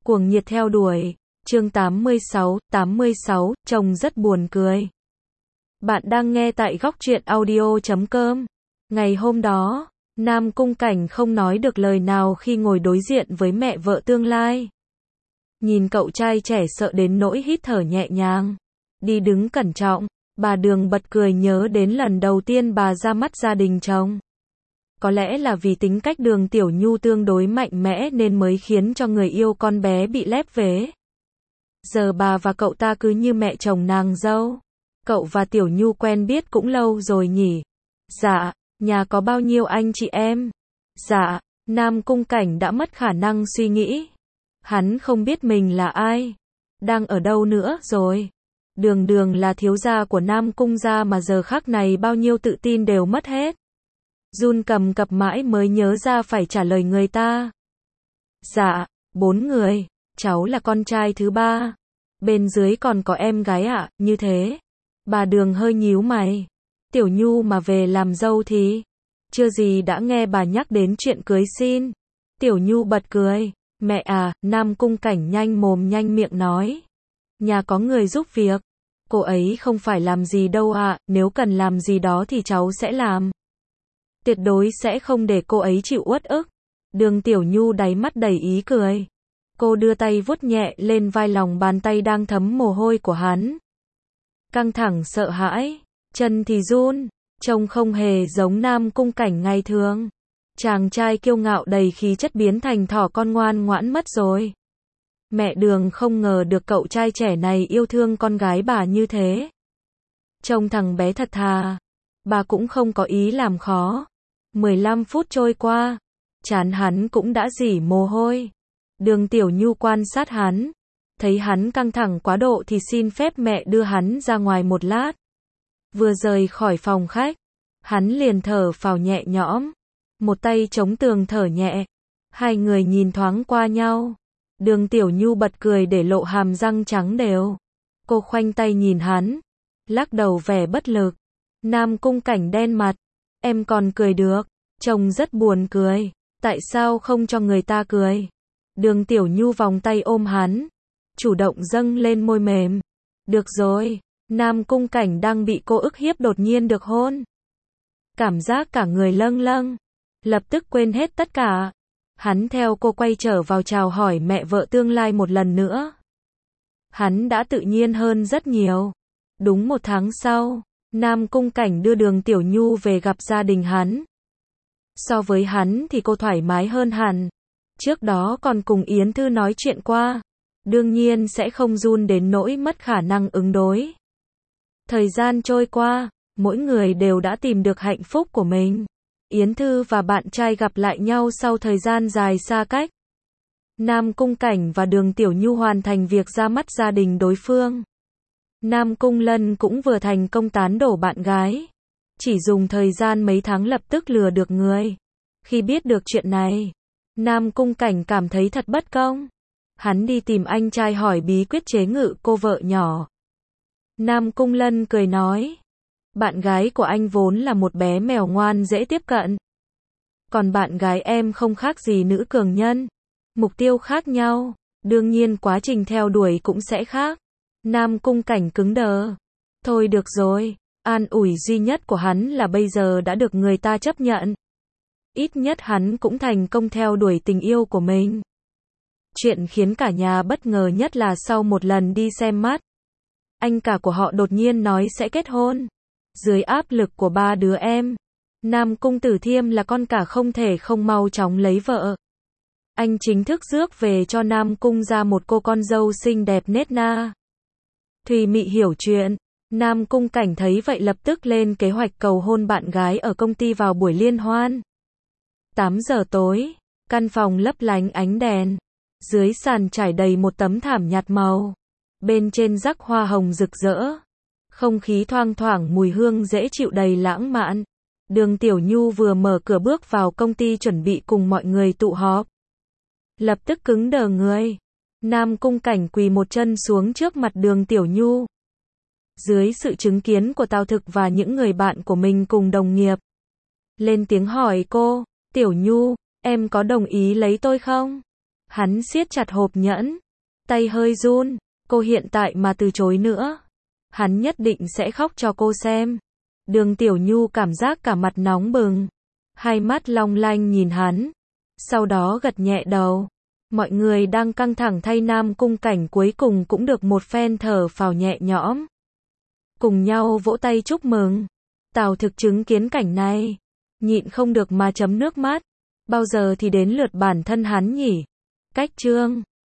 Cuồng nhiệt theo đuổi. Chương 86, trông rất buồn cười. Bạn đang nghe tại góc truyện audio.com. Ngày hôm đó, Nam Cung Cảnh không nói được lời nào khi ngồi đối diện với mẹ vợ tương lai. Nhìn cậu trai trẻ sợ đến nỗi hít thở nhẹ nhàng, đi đứng cẩn trọng, bà Đường bật cười nhớ đến lần đầu tiên bà ra mắt gia đình chồng. Có lẽ là vì tính cách Đường Tiểu Nhu tương đối mạnh mẽ nên mới khiến cho người yêu con bé bị lép vế. Giờ bà và cậu ta cứ như mẹ chồng nàng dâu. Cậu và Tiểu Nhu quen biết cũng lâu rồi nhỉ? Dạ, nhà có bao nhiêu anh chị em? Dạ, Nam Cung Cảnh đã mất khả năng suy nghĩ. Hắn không biết mình là ai, đang ở đâu nữa rồi. Đường Đường là thiếu gia của Nam Cung gia mà giờ khắc này bao nhiêu tự tin đều mất hết. Run cầm cập mãi mới nhớ ra phải trả lời người ta. Dạ, 4 người, cháu là con trai thứ 3. Bên dưới còn có em gái ạ, như thế. Bà Đường hơi nhíu mày. Tiểu Nhu mà về làm dâu thì... Chưa gì đã nghe bà nhắc đến chuyện cưới xin. Tiểu Nhu bật cười. Mẹ à, Nam Cung Cảnh nhanh mồm nhanh miệng nói. Nhà có người giúp việc. Cô ấy không phải làm gì đâu ạ, nếu cần làm gì đó thì cháu sẽ làm. Tuyệt đối sẽ không để cô ấy chịu uất ức. Đường Tiểu Nhu đáy mắt đầy ý cười. Cô đưa tay vuốt nhẹ lên vai lòng bàn tay đang thấm mồ hôi của hắn. Căng thẳng sợ hãi, chân thì run, trông không hề giống Nam Cung Cảnh ngày thường. Chàng trai kiêu ngạo đầy khí chất biến thành thỏ con ngoan ngoãn mất rồi. Mẹ Đường không ngờ được cậu trai trẻ này yêu thương con gái bà như thế. Trông thằng bé thật thà. Bà cũng không có ý làm khó. 15 phút trôi qua, trán hắn cũng đã rỉ mồ hôi. Đường Tiểu Nhu quan sát hắn, thấy hắn căng thẳng quá độ thì xin phép mẹ đưa hắn ra ngoài một lát. Vừa rời khỏi phòng khách, hắn liền thở phào nhẹ nhõm, một tay chống tường thở nhẹ. Hai người nhìn thoáng qua nhau. Đường Tiểu Nhu bật cười để lộ hàm răng trắng đều. Cô khoanh tay nhìn hắn, lắc đầu vẻ bất lực. Nam Cung Cảnh đen mặt. Em còn cười được, trông rất buồn cười. Tại sao không cho người ta cười? Đường Tiểu Nhu vòng tay ôm hắn, chủ động dâng lên môi mềm. Được rồi, Nam Cung Cảnh đang bị cô ức hiếp đột nhiên được hôn. Cảm giác cả người lâng lâng, lập tức quên hết tất cả. Hắn theo cô quay trở vào chào hỏi mẹ vợ tương lai một lần nữa. Hắn đã tự nhiên hơn rất nhiều. Đúng 1 tháng sau, Nam Cung Cảnh đưa Đường Tiểu Nhu về gặp gia đình hắn. So với hắn thì cô thoải mái hơn hẳn. Trước đó còn cùng Yến Thư nói chuyện qua. Đương nhiên sẽ không run đến nỗi mất khả năng ứng đối. Thời gian trôi qua, mỗi người đều đã tìm được hạnh phúc của mình. Yến Thư và bạn trai gặp lại nhau sau thời gian dài xa cách. Nam Cung Cảnh và Đường Tiểu Nhu hoàn thành việc ra mắt gia đình đối phương. Nam Cung Lân cũng vừa thành công tán đổ bạn gái. Chỉ dùng thời gian mấy tháng lập tức lừa được người. Khi biết được chuyện này, Nam Cung Cảnh cảm thấy thật bất công. Hắn đi tìm anh trai hỏi bí quyết chế ngự cô vợ nhỏ. Nam Cung Lân cười nói. Bạn gái của anh vốn là một bé mèo ngoan dễ tiếp cận. Còn bạn gái em không khác gì nữ cường nhân. Mục tiêu khác nhau, đương nhiên quá trình theo đuổi cũng sẽ khác. Nam Cung Cảnh cứng đờ. Thôi được rồi, an ủi duy nhất của hắn là bây giờ đã được người ta chấp nhận. Ít nhất hắn cũng thành công theo đuổi tình yêu của mình. Chuyện khiến cả nhà bất ngờ nhất là sau một lần đi xem mắt, anh cả của họ đột nhiên nói sẽ kết hôn. Dưới áp lực của 3 đứa em, Nam Cung Tử Thiêm là con cả không thể không mau chóng lấy vợ. Anh chính thức rước về cho Nam Cung ra một cô con dâu xinh đẹp nết na. Thùy Mị hiểu chuyện, Nam Cung Cảnh thấy vậy lập tức lên kế hoạch cầu hôn bạn gái ở công ty vào buổi liên hoan. 8 giờ tối, căn phòng lấp lánh ánh đèn. Dưới sàn trải đầy một tấm thảm nhạt màu. Bên trên rắc hoa hồng rực rỡ. Không khí thoang thoảng mùi hương dễ chịu đầy lãng mạn. Đường Tiểu Nhu vừa mở cửa bước vào công ty chuẩn bị cùng mọi người tụ họp. Lập tức cứng đờ người. Nam Cung Cảnh quỳ một chân xuống trước mặt Đường Tiểu Nhu. Dưới sự chứng kiến của Tào Thực và những người bạn của mình cùng đồng nghiệp. Lên tiếng hỏi cô, Tiểu Nhu, em có đồng ý lấy tôi không? Hắn siết chặt hộp nhẫn. Tay hơi run. Cô hiện tại mà từ chối nữa. Hắn nhất định sẽ khóc cho cô xem. Đường Tiểu Nhu cảm giác cả mặt nóng bừng. Hai mắt long lanh nhìn hắn. Sau đó gật nhẹ đầu. Mọi người đang căng thẳng thay Nam Cung Cảnh cuối cùng cũng được một phen thở phào nhẹ nhõm. Cùng nhau vỗ tay chúc mừng. Tào Thực chứng kiến cảnh này. Nhịn không được mà chấm nước mắt. Bao giờ thì đến lượt bản thân hắn nhỉ? Cách chương